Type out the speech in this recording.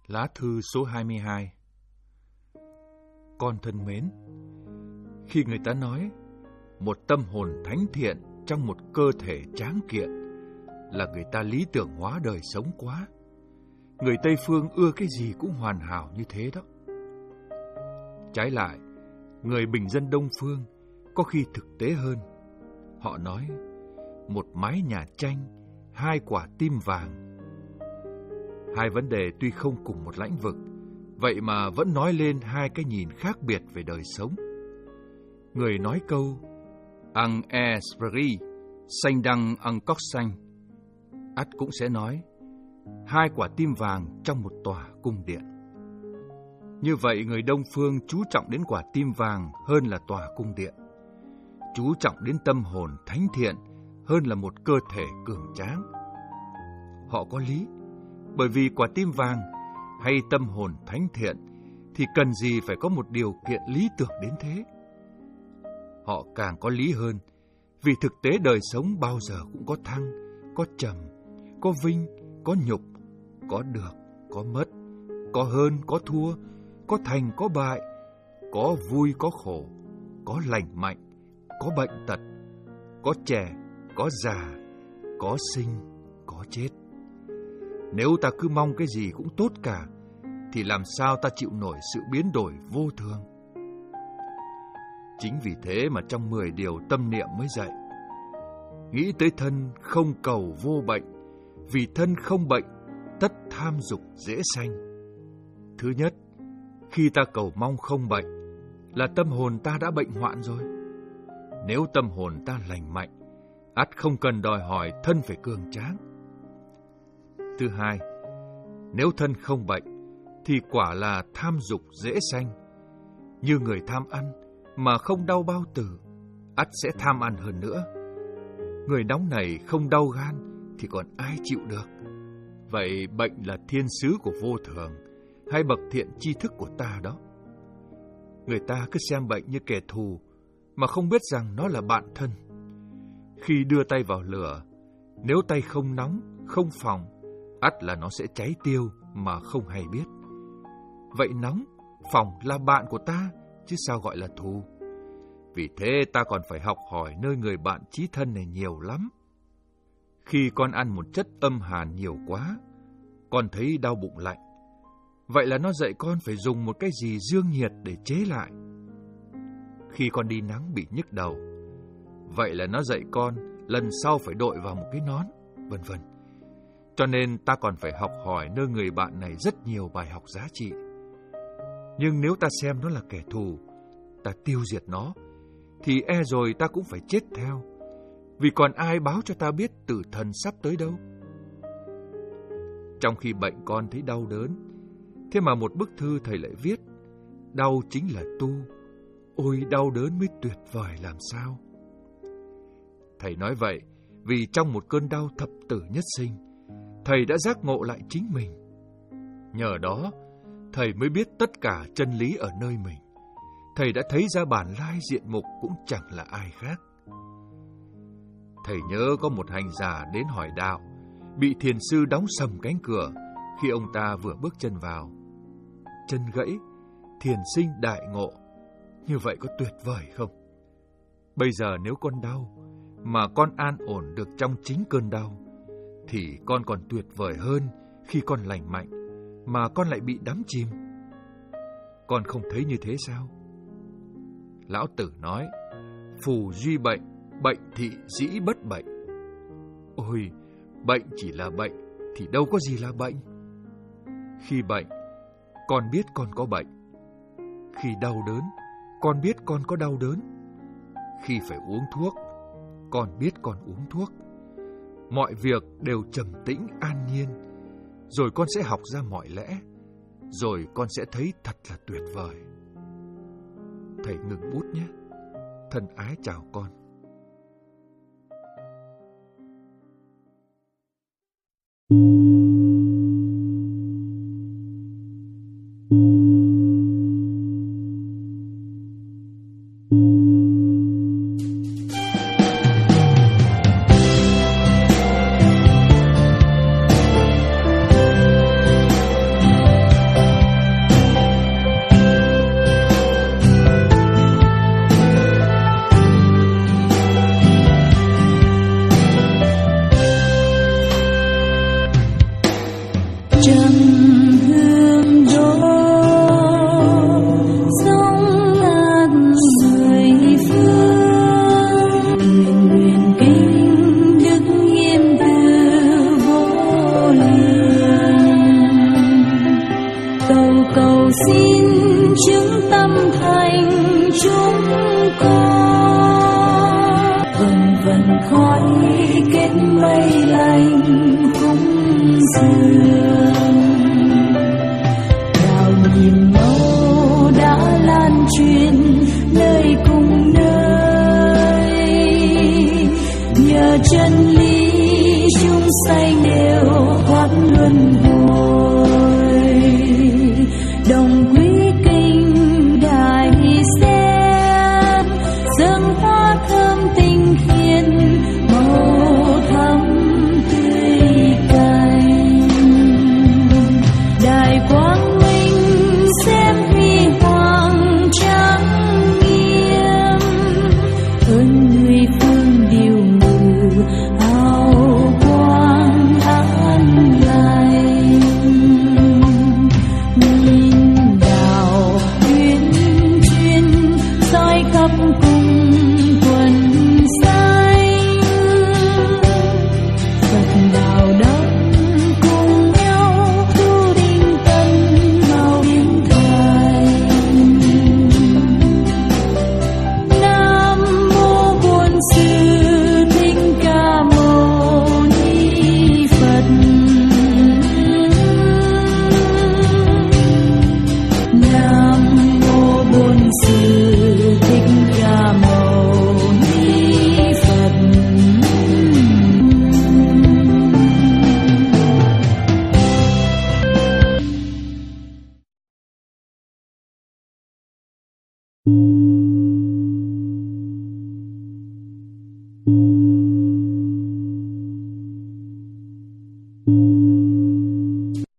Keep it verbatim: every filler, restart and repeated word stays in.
Lá thư số hai mươi hai. Con thân mến, khi người ta nói một tâm hồn thánh thiện trong một cơ thể tráng kiện là người ta lý tưởng hóa đời sống quá. Người Tây Phương ưa cái gì cũng hoàn hảo như thế đó. Trái lại, người bình dân Đông Phương có khi thực tế hơn. Họ nói một mái nhà tranh, hai quả tim vàng. Hai vấn đề tuy không cùng một lĩnh vực, vậy mà vẫn nói lên hai cái nhìn khác biệt về đời sống. Người nói câu ăn esprit, xanh đăng ăn cóc xanh, ắt cũng sẽ nói hai quả tim vàng trong một tòa cung điện. Như vậy, người Đông Phương chú trọng đến quả tim vàng hơn là tòa cung điện, chú trọng đến tâm hồn thánh thiện hơn là một cơ thể cường tráng. Họ có lý, bởi vì quả tim vàng hay tâm hồn thánh thiện thì cần gì phải có một điều kiện lý tưởng đến thế. Họ càng có lý hơn, vì thực tế đời sống bao giờ cũng có thăng, có trầm, có vinh, có nhục, có được, có mất, có hơn, có thua, có thành, có bại, có vui, có khổ, có lành mạnh, có bệnh tật, có trẻ, có già, có sinh, có chết. Nếu ta cứ mong cái gì cũng tốt cả, thì làm sao ta chịu nổi sự biến đổi vô thường? Chính vì thế mà trong mười điều tâm niệm mới dạy: nghĩ tới thân không cầu vô bệnh, vì thân không bệnh, tất tham dục dễ sanh. Thứ nhất, khi ta cầu mong không bệnh, là tâm hồn ta đã bệnh hoạn rồi. Nếu tâm hồn ta lành mạnh, ắt không cần đòi hỏi thân phải cường tráng. Thứ hai, nếu thân không bệnh, thì quả là tham dục dễ sanh. Như người tham ăn mà không đau bao tử, ắt sẽ tham ăn hơn nữa. Người nóng nảy không đau gan thì còn ai chịu được. Vậy bệnh là thiên sứ của vô thường, hay bậc thiện tri thức của ta đó? Người ta cứ xem bệnh như kẻ thù, mà không biết rằng nó là bạn thân. Khi đưa tay vào lửa, nếu tay không nóng, không phỏng, ắt là nó sẽ cháy tiêu mà không hay biết. Vậy nóng, phỏng là bạn của ta, chứ sao gọi là thù? Vì thế ta còn phải học hỏi nơi người bạn chí thân này nhiều lắm. Khi con ăn một chất âm hàn nhiều quá, con thấy đau bụng lạnh. Vậy là nó dạy con phải dùng một cái gì dương nhiệt để chế lại. Khi con đi nắng bị nhức đầu, vậy là nó dạy con lần sau phải đội vào một cái nón, vân vân. Cho nên ta còn phải học hỏi nơi người bạn này rất nhiều bài học giá trị. Nhưng nếu ta xem nó là kẻ thù, ta tiêu diệt nó, thì e rồi ta cũng phải chết theo. Vì còn ai báo cho ta biết tử thần sắp tới đâu? Trong khi bệnh con thấy đau đớn, thế mà một bức thư thầy lại viết: đau chính là tu, ôi đau đớn mới tuyệt vời làm sao. Thầy nói vậy vì trong một cơn đau thập tử nhất sinh, thầy đã giác ngộ lại chính mình. Nhờ đó, thầy mới biết tất cả chân lý ở nơi mình. Thầy đã thấy ra bản lai diện mục cũng chẳng là ai khác. Thầy nhớ có một hành giả đến hỏi đạo, bị thiền sư đóng sầm cánh cửa khi ông ta vừa bước chân vào. Chân gãy, thiền sinh đại ngộ. Như vậy có tuyệt vời không? Bây giờ nếu con đau, mà con an ổn được trong chính cơn đau, thì con còn tuyệt vời hơn khi con lành mạnh, mà con lại bị đắm chìm. Con không thấy như thế sao? Lão Tử nói: phù duy bệnh, bệnh thị dĩ bất bệnh. Ôi, bệnh chỉ là bệnh, thì đâu có gì là bệnh. Khi bệnh, con biết con có bệnh. Khi đau đớn, con biết con có đau đớn. Khi phải uống thuốc, con biết con uống thuốc. Mọi việc đều trầm tĩnh an nhiên. Rồi con sẽ học ra mọi lẽ. Rồi con sẽ thấy thật là tuyệt vời. Thầy ngừng bút nhé. Thân ái chào con. đường. Đào nhiệm màu đã lan truyền nơi cùng nơi, nhờ chân lý chúng sanh đều thoát luân hồi.